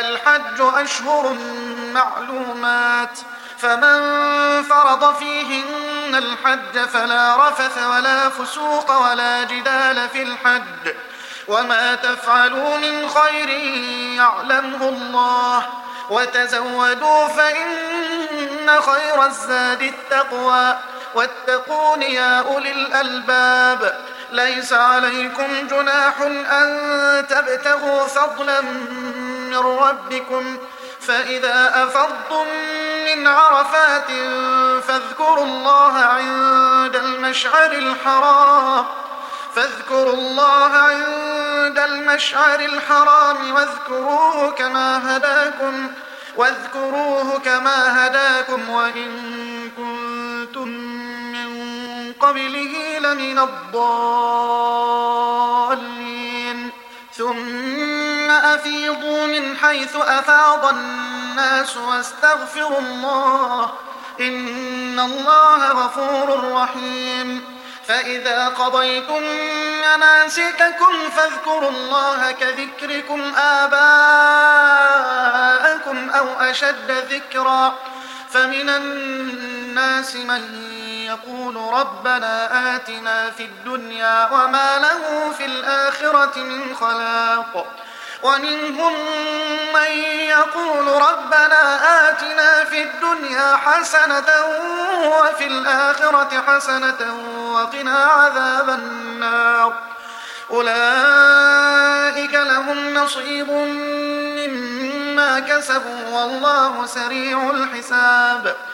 الحج أشهر معلومات فمن فرض فيهن الحج فلا رفث ولا فسوق ولا جدال في الحج وما تفعلوا من خير يعلمه الله وتزودوا فإن خير الزاد التقوى واتقون يا أولي الألباب ليس عليكم جناح أن تبتغوا فضلا من ربكم فإذا أفضتم من عرفات فاذكروا الله عند المشعر الحرام واذكروه كما هداكم وإن كنتم من قبله لمن الضالين ثم أفيضوا من حيث أفاض الناس واستغفروا الله إن الله غفور رحيم فإذا قضيتم مناسككم فاذكروا الله كذكركم آباءكم أو أشد ذكرا فمن الناس من يقول ربنا آتنا في الدنيا وما له في الآخرة من خلاق ومنهم من يقول ربنا آتنا في الدنيا حسنة وفي الآخرة حسنة وقنا عذاب النار أولئك لهم نصيب مما كسبوا والله سريع الحساب